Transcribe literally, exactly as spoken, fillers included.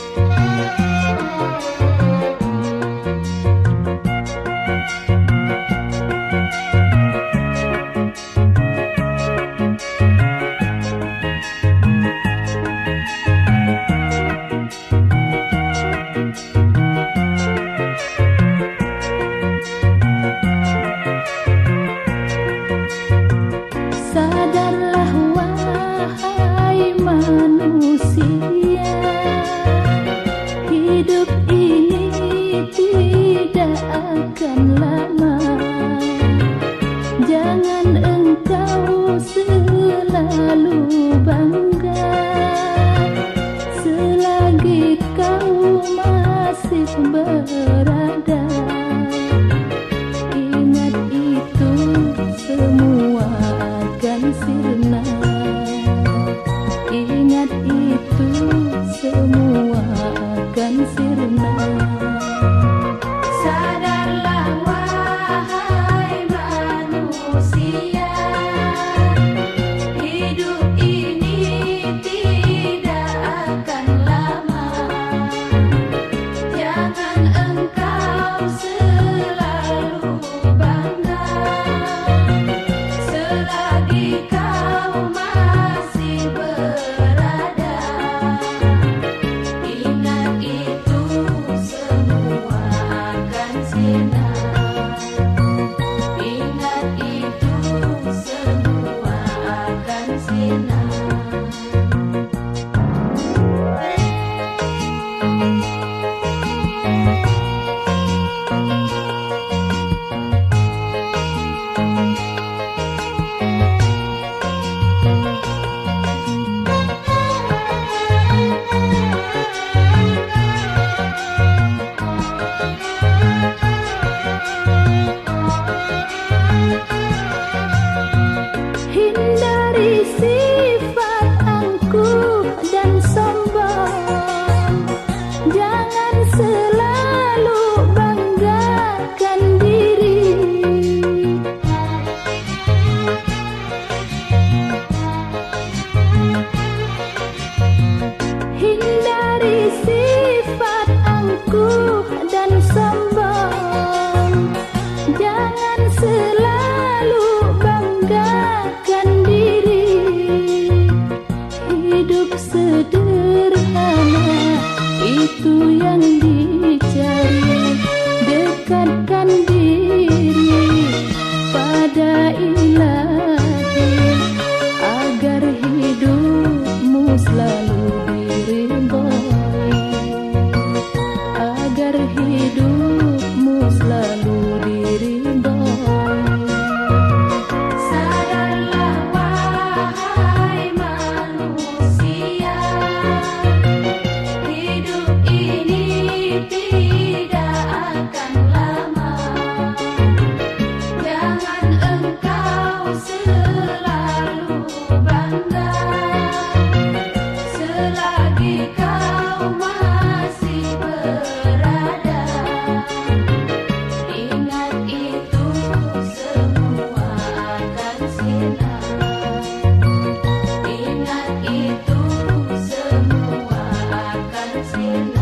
Sadarlah wahai manusia, hidup ini tidak akan lama. Jangan engkau selalu bangga selagi kau masih berada. Ingat itu semua akan sirna. Ingat itu semua akan sirna. Sadarlah wahai manusia, hidup ini tidak akan lama. Jangan engkau selalu bangga selagi kau masih berada. Ingat itu semua akan sirna. Ingat itu semua akan sirna. Hindari sifat angkuh dan sombong. Jangan selalu banggakan diri. Hindari sifat angkuh dan sombong. Jangan selalu banggakan diri. Hidup sederhana itu yang dicari. Dekatkan diri pada Ilahi agar hidupmu selalu diridhoi. Agar hidupmu selalu diridhoi. Sadarlah wahai manusia, hidup ini tidak akan lama. Jangan engkau selalu bangga selagi kau masih berada. Ingat itu semua akan sirna. Ingat itu semua akan sirna.